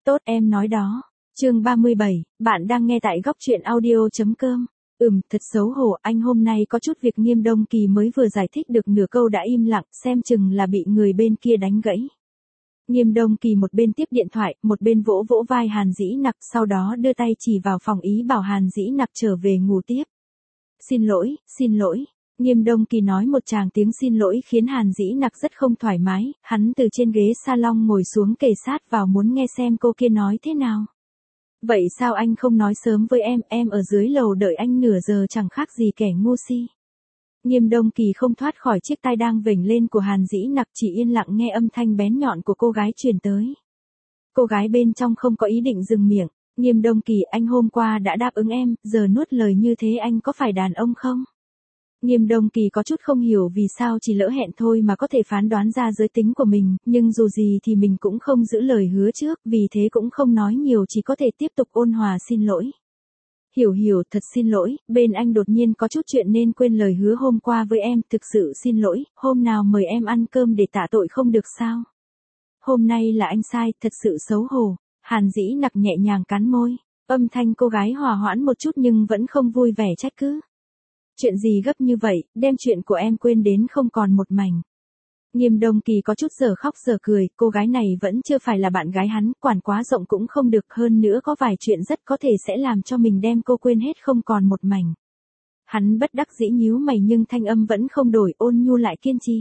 Tốt em nói đó. Chương 37, bạn đang nghe tại góc truyện audio.com. Thật xấu hổ, anh hôm nay có chút việc. Nghiêm Đông Kỳ mới vừa giải thích được nửa câu đã im lặng, xem chừng là bị người bên kia đánh gãy. Nghiêm Đông Kỳ một bên tiếp điện thoại, một bên vỗ vỗ vai Hàn Dĩ Nặc, sau đó đưa tay chỉ vào phòng ý bảo Hàn Dĩ Nặc trở về ngủ tiếp. Xin lỗi, xin lỗi. Nghiêm Đông Kỳ nói một tràng tiếng xin lỗi khiến Hàn Dĩ Nặc rất không thoải mái, hắn từ trên ghế salon ngồi xuống kề sát vào muốn nghe xem cô kia nói thế nào. Vậy sao anh không nói sớm với em ở dưới lầu đợi anh nửa giờ chẳng khác gì kẻ ngu si. Nghiêm Đông Kỳ không thoát khỏi chiếc tai đang vểnh lên của Hàn Dĩ Nặc, chỉ yên lặng nghe âm thanh bén nhọn của cô gái truyền tới. Cô gái bên trong không có ý định dừng miệng. Nghiêm Đông Kỳ, anh hôm qua đã đáp ứng em, giờ nuốt lời như thế anh có phải đàn ông không? Nghiêm Đông Kỳ có chút không hiểu vì sao chỉ lỡ hẹn thôi mà có thể phán đoán ra giới tính của mình, nhưng dù gì thì mình cũng không giữ lời hứa trước, vì thế cũng không nói nhiều, chỉ có thể tiếp tục ôn hòa xin lỗi. Hiểu, thật xin lỗi, bên anh đột nhiên có chút chuyện nên quên lời hứa hôm qua với em, thực sự xin lỗi, hôm nào mời em ăn cơm để tạ tội không được sao? Hôm nay là anh sai, thật sự xấu hổ. Hàn Dĩ Nặc nhẹ nhàng cắn môi, âm thanh cô gái hòa hoãn một chút nhưng vẫn không vui vẻ trách cứ. Chuyện gì gấp như vậy, đem chuyện của em quên đến không còn một mảnh. Nghiêm Đông Kỳ có chút giờ khóc giờ cười, cô gái này vẫn chưa phải là bạn gái hắn, quản quá rộng cũng không được, hơn nữa có vài chuyện rất có thể sẽ làm cho mình đem cô quên hết không còn một mảnh. Hắn bất đắc dĩ nhíu mày nhưng thanh âm vẫn không đổi, ôn nhu lại kiên trì.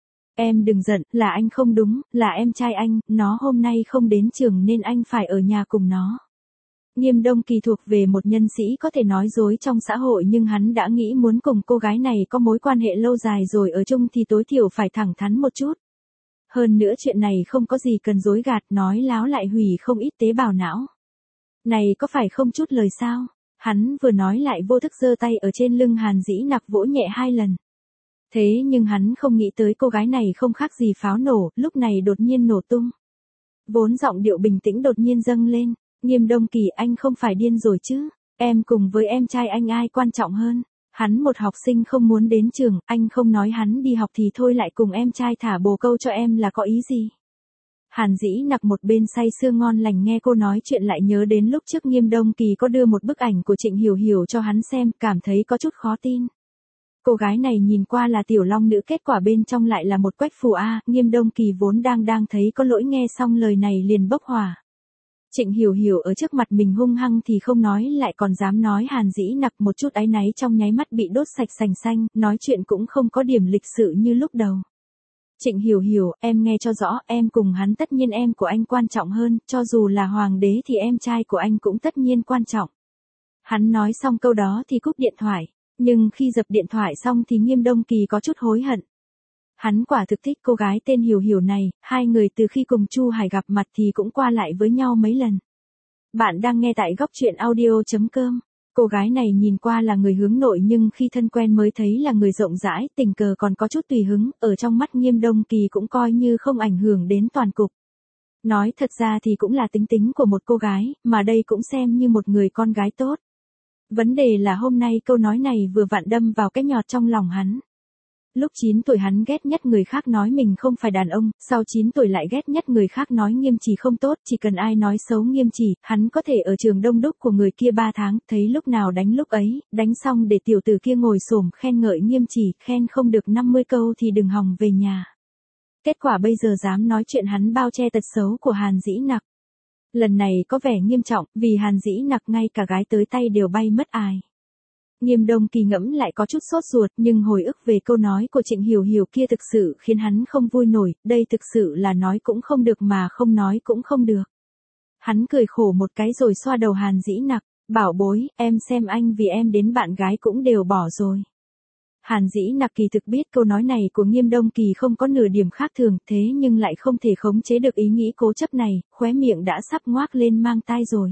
Em đừng giận, là anh không đúng, là em trai anh, nó hôm nay không đến trường nên anh phải ở nhà cùng nó. Nghiêm Đông Kỳ thuộc về một nhân sĩ có thể nói dối trong xã hội nhưng hắn đã nghĩ muốn cùng cô gái này có mối quan hệ lâu dài rồi ở chung thì tối thiểu phải thẳng thắn một chút. Hơn nữa chuyện này không có gì cần dối gạt, nói láo lại hủy không ít tế bào não. Này có phải không chút lời sao? Hắn vừa nói lại vô thức giơ tay ở trên lưng Hàn Dĩ Nặc vỗ nhẹ 2 lần. Thế nhưng hắn không nghĩ tới cô gái này không khác gì pháo nổ, lúc này đột nhiên nổ tung. Vốn giọng điệu bình tĩnh đột nhiên dâng lên. Nghiêm Đông Kỳ, anh không phải điên rồi chứ? Em cùng với em trai anh ai quan trọng hơn? Hắn một học sinh không muốn đến trường, anh không nói hắn đi học thì thôi lại cùng em trai thả bồ câu cho em là có ý gì? Hàn Dĩ Nặc một bên say sưa ngon lành nghe cô nói chuyện lại nhớ đến lúc trước Nghiêm Đông Kỳ có đưa một bức ảnh của Trịnh Hiểu Hiểu cho hắn xem, cảm thấy có chút khó tin. Cô gái này nhìn qua là tiểu long nữ, kết quả bên trong lại là một quách phù a. Nghiêm Đông Kỳ vốn đang thấy có lỗi, nghe xong lời này liền bốc hỏa. Trịnh Hiểu Hiểu ở trước mặt mình hung hăng thì không nói lại còn dám nói Hàn Dĩ Nặc, một chút áy náy trong nháy mắt bị đốt sạch sành xanh, nói chuyện cũng không có điểm lịch sự như lúc đầu. Trịnh Hiểu Hiểu, em nghe cho rõ, em cùng hắn tất nhiên em của anh quan trọng hơn, cho dù là hoàng đế thì em trai của anh cũng tất nhiên quan trọng. Hắn nói xong câu đó thì cúp điện thoại, nhưng khi dập điện thoại xong thì Nghiêm Đông Kỳ có chút hối hận. Hắn quả thực thích cô gái tên Hiểu Hiểu này, hai người từ khi cùng Chu Hải gặp mặt thì cũng qua lại với nhau mấy lần. Bạn đang nghe tại góc truyện audio.com. Cô gái này nhìn qua là người hướng nội nhưng khi thân quen mới thấy là người rộng rãi, tình cờ còn có chút tùy hứng, ở trong mắt Nghiêm Đông Kỳ cũng coi như không ảnh hưởng đến toàn cục. Nói thật ra thì cũng là tính tính của một cô gái, mà đây cũng xem như một người con gái tốt. Vấn đề là hôm nay câu nói này vừa vặn đâm vào cái nhọt trong lòng hắn. Lúc 9 tuổi hắn ghét nhất người khác nói mình không phải đàn ông, sau 9 tuổi lại ghét nhất người khác nói Nghiêm Trì không tốt, chỉ cần ai nói xấu Nghiêm Trì, hắn có thể ở trường đông đúc của người kia 3 tháng, thấy lúc nào đánh lúc ấy, đánh xong để tiểu tử kia ngồi xổm khen ngợi Nghiêm Trì, khen không được 50 câu thì đừng hòng về nhà. Kết quả bây giờ dám nói chuyện hắn bao che tật xấu của Hàn Dĩ Nặc. Lần này có vẻ nghiêm trọng, vì Hàn Dĩ Nặc ngay cả gái tới tay đều bay mất ài. Nghiêm Đông Kỳ ngẫm lại có chút sốt ruột, nhưng hồi ức về câu nói của Trịnh Hiểu Hiểu kia thực sự khiến hắn không vui nổi, đây thực sự là nói cũng không được mà không nói cũng không được. Hắn cười khổ một cái rồi xoa đầu Hàn Dĩ Nặc, bảo bối, em xem anh vì em đến bạn gái cũng đều bỏ rồi. Hàn Dĩ Nặc kỳ thực biết câu nói này của Nghiêm Đông Kỳ không có nửa điểm khác thường, thế nhưng lại không thể khống chế được ý nghĩ cố chấp này, khóe miệng đã sắp ngoác lên mang tai rồi.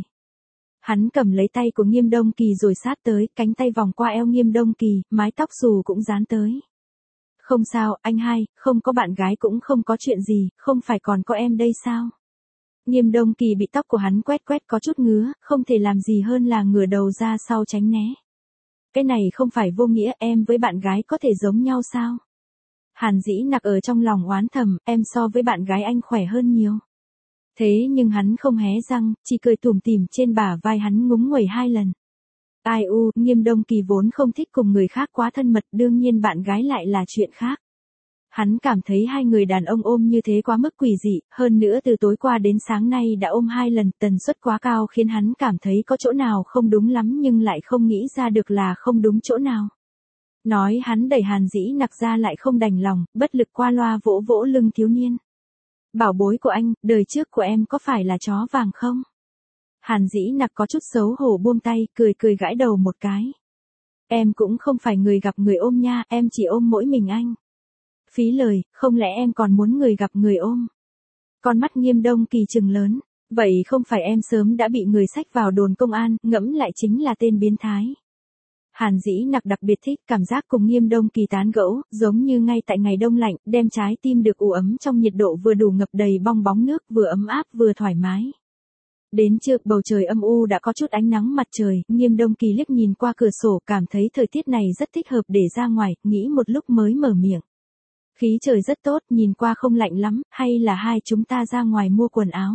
Hắn cầm lấy tay của Nghiêm Đông Kỳ rồi sát tới, cánh tay vòng qua eo Nghiêm Đông Kỳ, mái tóc xù cũng dán tới. Không sao, anh hai, không có bạn gái cũng không có chuyện gì, không phải còn có em đây sao? Nghiêm Đông Kỳ bị tóc của hắn quét có chút ngứa, không thể làm gì hơn là ngửa đầu ra sau tránh né. Cái này không phải vô nghĩa, em với bạn gái có thể giống nhau sao? Hàn Dĩ Nặc ở trong lòng oán thầm, em so với bạn gái anh khỏe hơn nhiều. Thế nhưng hắn không hé răng, chỉ cười tủm tỉm trên bả vai hắn ngúng nguẩy 2 lần. Ai u, Nghiêm Đông Kỳ vốn không thích cùng người khác quá thân mật, đương nhiên bạn gái lại là chuyện khác. Hắn cảm thấy hai người đàn ông ôm như thế quá mức quỷ dị, hơn nữa từ tối qua đến sáng nay đã ôm 2 lần, tần suất quá cao khiến hắn cảm thấy có chỗ nào không đúng lắm nhưng lại không nghĩ ra được là không đúng chỗ nào. Nói hắn đẩy Hàn Dĩ Nặc ra lại không đành lòng, bất lực qua loa vỗ vỗ lưng thiếu niên. Bảo bối của anh, đời trước của em có phải là chó vàng không? Hàn Dĩ Nặc có chút xấu hổ buông tay, cười cười gãi đầu một cái. Em cũng không phải người gặp người ôm nha, em chỉ ôm mỗi mình anh. Phí lời, không lẽ em còn muốn người gặp người ôm? Con mắt Nghiêm Đông Kỳ trừng lớn, vậy không phải em sớm đã bị người xách vào đồn công an, ngẫm lại chính là tên biến thái. Hàn Dĩ Nặc đặc biệt thích cảm giác cùng Nghiêm Đông Kỳ tán gẫu, giống như ngay tại ngày đông lạnh, đem trái tim được ủ ấm trong nhiệt độ vừa đủ ngập đầy bong bóng nước, vừa ấm áp vừa thoải mái. Đến trưa, bầu trời âm u đã có chút ánh nắng mặt trời, Nghiêm Đông Kỳ liếc nhìn qua cửa sổ cảm thấy thời tiết này rất thích hợp để ra ngoài, nghĩ một lúc mới mở miệng. Khí trời rất tốt, nhìn qua không lạnh lắm, hay là hai chúng ta ra ngoài mua quần áo?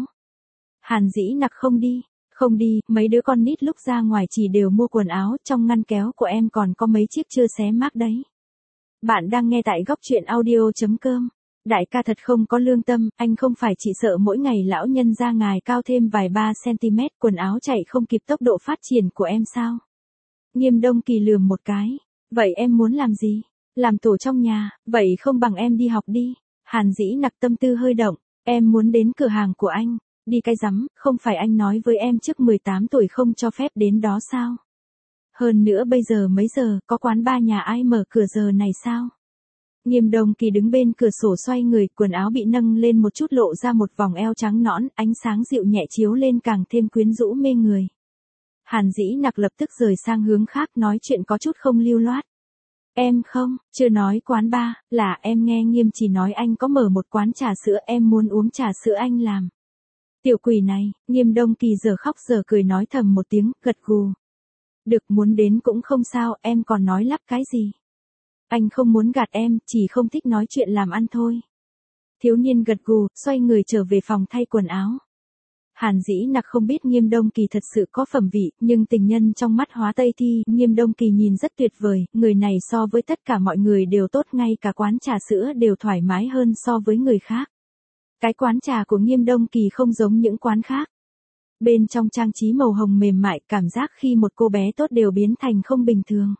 Hàn Dĩ Nặc không đi, mấy đứa con nít lúc ra ngoài chỉ đều mua quần áo, trong ngăn kéo của em còn có mấy chiếc chưa xé mác đấy. Bạn đang nghe tại góc truyện audio.com. Đại ca thật không có lương tâm, anh không phải chỉ sợ mỗi ngày lão nhân ra ngài cao thêm vài 3 cm, quần áo chạy không kịp tốc độ phát triển của em sao? Nghiêm Đông Kỳ lườm một cái. Vậy em muốn làm gì? Làm tổ trong nhà, vậy không bằng em đi học đi. Hàn Dĩ Nặc tâm tư hơi động, em muốn đến cửa hàng của anh. Đi cái rắm, không phải anh nói với em trước 18 tuổi không cho phép đến đó sao? Hơn nữa bây giờ mấy giờ, có quán bar nhà ai mở cửa giờ này sao? Nghiêm Đông Kỳ đứng bên cửa sổ xoay người, quần áo bị nâng lên một chút lộ ra một vòng eo trắng nõn, ánh sáng dịu nhẹ chiếu lên càng thêm quyến rũ mê người. Hàn Dĩ Nặc lập tức rời sang hướng khác nói chuyện có chút không lưu loát. Em không, chưa nói quán bar, là em nghe Nghiêm chỉ nói anh có mở một quán trà sữa, em muốn uống trà sữa anh làm. Tiểu quỷ này, Nghiêm Đông Kỳ giờ khóc giờ cười nói thầm một tiếng, gật gù. Được, muốn đến cũng không sao, em còn nói lắp cái gì? Anh không muốn gạt em, chỉ không thích nói chuyện làm ăn thôi. Thiếu niên gật gù, xoay người trở về phòng thay quần áo. Hàn Dĩ Nặc không biết Nghiêm Đông Kỳ thật sự có phẩm vị, nhưng tình nhân trong mắt Hóa Tây Thi, Nghiêm Đông Kỳ nhìn rất tuyệt vời, người này so với tất cả mọi người đều tốt, ngay cả quán trà sữa đều thoải mái hơn so với người khác. Cái quán trà của Nghiêm Đông Kỳ không giống những quán khác. Bên trong trang trí màu hồng mềm mại, cảm giác khi một cô bé tốt đều biến thành không bình thường.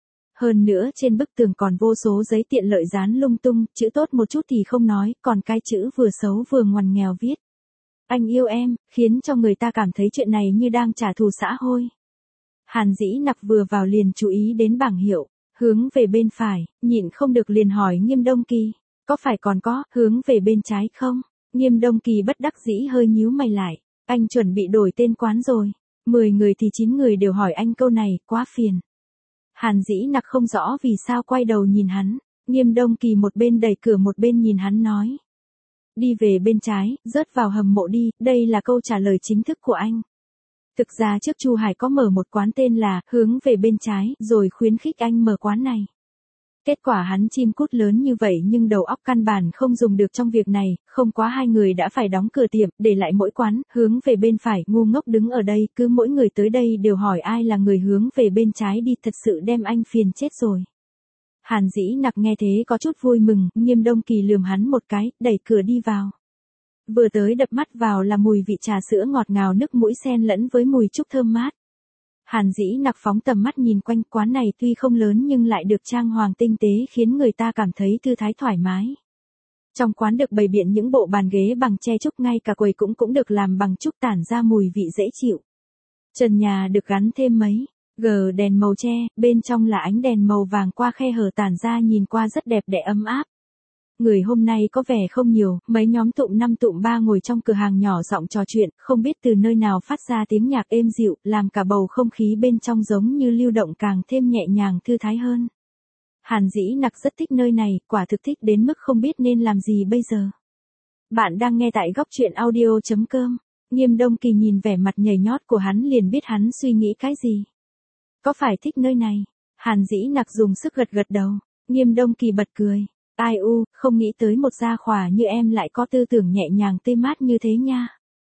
Hơn nữa trên bức tường còn vô số giấy tiện lợi dán lung tung, chữ tốt một chút thì không nói, còn cái chữ vừa xấu vừa ngoằn nghèo viết. Anh yêu em, khiến cho người ta cảm thấy chuyện này như đang trả thù xã hội. Hàn Dĩ Nặc vừa vào liền chú ý đến bảng hiệu, hướng về bên phải, nhịn không được liền hỏi Nghiêm Đông Kỳ, có phải còn có, hướng về bên trái không? Nghiêm Đông Kỳ bất đắc dĩ hơi nhíu mày lại, anh chuẩn bị đổi tên quán rồi, 10 người thì 9 người đều hỏi anh câu này, quá phiền. Hàn Dĩ Nặc không rõ vì sao quay đầu nhìn hắn, Nghiêm Đông Kỳ một bên đẩy cửa một bên nhìn hắn nói. Đi về bên trái, rớt vào hầm mộ đi, đây là câu trả lời chính thức của anh. Thực ra trước Chu Hải có mở một quán tên là hướng về bên trái, rồi khuyến khích anh mở quán này. Kết quả hắn chim cút lớn như vậy nhưng đầu óc căn bản không dùng được trong việc này, không quá 2 người đã phải đóng cửa tiệm, để lại mỗi quán, hướng về bên phải, ngu ngốc đứng ở đây, cứ mỗi người tới đây đều hỏi ai là người hướng về bên trái đi, thật sự đem anh phiền chết rồi. Hàn Dĩ Nặc nghe thế có chút vui mừng, Nghiêm Đông Kỳ lườm hắn một cái, đẩy cửa đi vào. Vừa tới đập mắt vào là mùi vị trà sữa ngọt ngào nước mũi xen lẫn với mùi trúc thơm mát. Hàn Dĩ Nặc phóng tầm mắt nhìn quanh, quán này tuy không lớn nhưng lại được trang hoàng tinh tế khiến người ta cảm thấy thư thái thoải mái. Trong quán được bày biện những bộ bàn ghế bằng tre trúc, ngay cả quầy cũng được làm bằng trúc tản ra mùi vị dễ chịu. Trần nhà được gắn thêm mấy đèn màu tre, bên trong là ánh đèn màu vàng qua khe hở tản ra nhìn qua rất đẹp đẽ ấm áp. Người hôm nay có vẻ không nhiều, mấy nhóm tụm 5 tụm 3 ngồi trong cửa hàng nhỏ giọng trò chuyện, không biết từ nơi nào phát ra tiếng nhạc êm dịu, làm cả bầu không khí bên trong giống như lưu động càng thêm nhẹ nhàng thư thái hơn. Hàn Dĩ Nặc rất thích nơi này, quả thực thích đến mức không biết nên làm gì bây giờ. Bạn đang nghe tại góc truyện audio.com. Nghiêm Đông Kỳ nhìn vẻ mặt nhảy nhót của hắn liền biết hắn suy nghĩ cái gì. Có phải thích nơi này? Hàn Dĩ Nặc dùng sức gật gật đầu. Nghiêm Đông Kỳ bật cười. Ai u, không nghĩ tới một gia khỏa như em lại có tư tưởng nhẹ nhàng tươi mát như thế nha.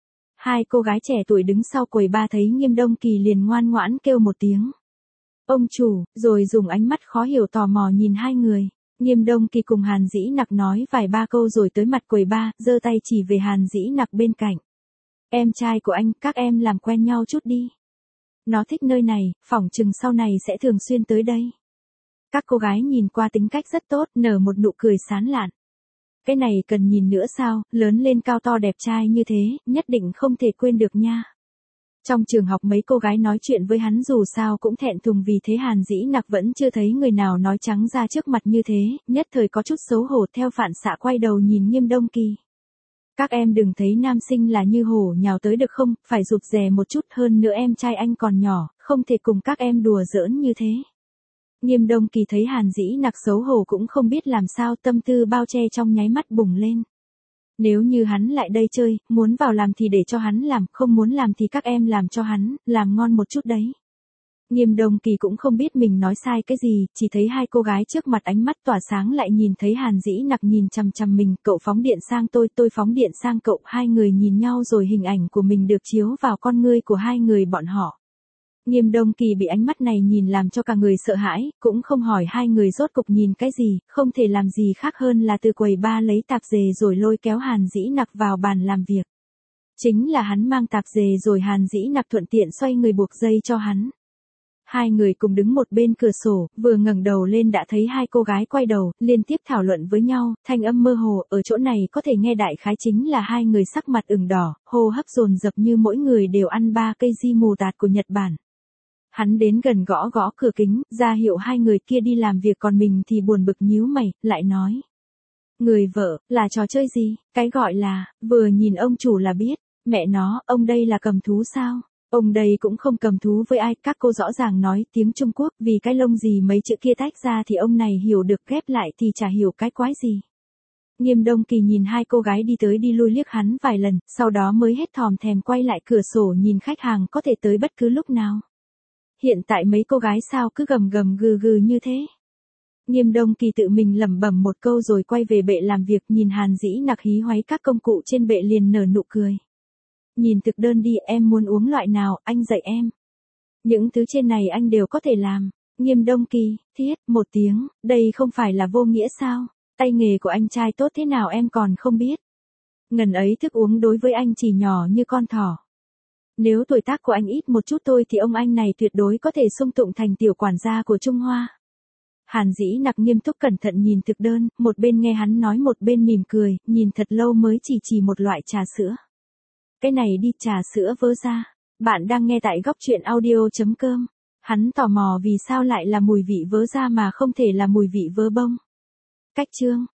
Hai cô gái trẻ tuổi đứng sau quầy ba thấy Nghiêm Đông Kỳ liền ngoan ngoãn kêu một tiếng. Ông chủ, rồi dùng ánh mắt khó hiểu tò mò nhìn hai người. Nghiêm Đông Kỳ cùng Hàn Dĩ Nặc nói vài ba câu rồi tới mặt quầy ba, giơ tay chỉ về Hàn Dĩ Nặc bên cạnh. Em trai của anh, các em làm quen nhau chút đi. Nó thích nơi này, phỏng chừng sau này sẽ thường xuyên tới đây. Các cô gái nhìn qua tính cách rất tốt, nở một nụ cười sán lạn. Cái này cần nhìn nữa sao, lớn lên cao to đẹp trai như thế, nhất định không thể quên được nha. Trong trường học mấy cô gái nói chuyện với hắn dù sao cũng thẹn thùng, vì thế Hàn Dĩ Nặc vẫn chưa thấy người nào nói trắng ra trước mặt như thế, nhất thời có chút xấu hổ, theo phản xạ quay đầu nhìn Nghiêm Đông Kỳ. Các em đừng thấy nam sinh là như hổ nhào tới được không, phải rụt rè một chút, hơn nữa em trai anh còn nhỏ, không thể cùng các em đùa giỡn như thế. Nghiêm Đông Kỳ thấy Hàn Dĩ Nặc xấu hổ cũng không biết làm sao, tâm tư bao che trong nháy mắt bùng lên. Nếu như hắn lại đây chơi, muốn vào làm thì để cho hắn làm, không muốn làm thì các em làm cho hắn, làm ngon một chút đấy. Nghiêm Đông Kỳ cũng không biết mình nói sai cái gì, chỉ thấy hai cô gái trước mặt ánh mắt tỏa sáng, lại nhìn thấy Hàn Dĩ Nặc nhìn chằm chằm mình, cậu phóng điện sang tôi phóng điện sang cậu, hai người nhìn nhau rồi hình ảnh của mình được chiếu vào con ngươi của hai người bọn họ. Nghiêm Đông Kỳ bị ánh mắt này nhìn làm cho cả người sợ hãi, cũng không hỏi hai người rốt cục nhìn cái gì, không thể làm gì khác hơn là từ quầy ba lấy tạp dề rồi lôi kéo Hàn Dĩ Nặc vào bàn làm việc. Chính là hắn mang tạp dề rồi Hàn Dĩ Nặc thuận tiện xoay người buộc dây cho hắn. Hai người cùng đứng một bên cửa sổ, vừa ngẩng đầu lên đã thấy hai cô gái quay đầu, liên tiếp thảo luận với nhau, thanh âm mơ hồ, ở chỗ này có thể nghe đại khái chính là hai người sắc mặt ửng đỏ, hô hấp dồn dập như mỗi người đều ăn 3 cây di mù tạt của Nhật Bản. Hắn đến gần gõ gõ cửa kính, ra hiệu hai người kia đi làm việc, còn mình thì buồn bực nhíu mày, lại nói. Người vợ, là trò chơi gì, cái gọi là, vừa nhìn ông chủ là biết, mẹ nó, ông đây là cầm thú sao? Ông đây cũng không cầm thú với ai, các cô rõ ràng nói tiếng Trung Quốc, vì cái lông gì mấy chữ kia tách ra thì ông này hiểu được, ghép lại thì chả hiểu cái quái gì. Nghiêm Đông Kỳ nhìn hai cô gái đi tới đi lui liếc hắn vài lần, sau đó mới hết thòm thèm quay lại cửa sổ nhìn khách hàng có thể tới bất cứ lúc nào. Hiện tại mấy cô gái sao cứ gầm gầm gừ gừ như thế. Nghiêm Đông Kỳ tự mình lẩm bẩm một câu rồi quay về bệ làm việc, nhìn Hàn Dĩ Nặc hí hoáy các công cụ trên bệ liền nở nụ cười. Nhìn thực đơn đi, em muốn uống loại nào, anh dạy em. Những thứ trên này anh đều có thể làm. Nghiêm Đông Kỳ, thiết, một tiếng, đây không phải là vô nghĩa sao? Tay nghề của anh trai tốt thế nào em còn không biết. Ngần ấy thức uống đối với anh chỉ nhỏ như con thỏ. Nếu tuổi tác của anh ít một chút thôi thì ông anh này tuyệt đối có thể xung tụng thành tiểu quản gia của Trung Hoa. Hàn Dĩ Nặc nghiêm túc cẩn thận nhìn thực đơn, một bên nghe hắn nói một bên mỉm cười, nhìn thật lâu mới chỉ một loại trà sữa. Cái này đi, trà sữa vớ ra. Bạn đang nghe tại góc truyện audio.com. Hắn tò mò vì sao lại là mùi vị vớ ra mà không thể là mùi vị vớ bông. Cách chương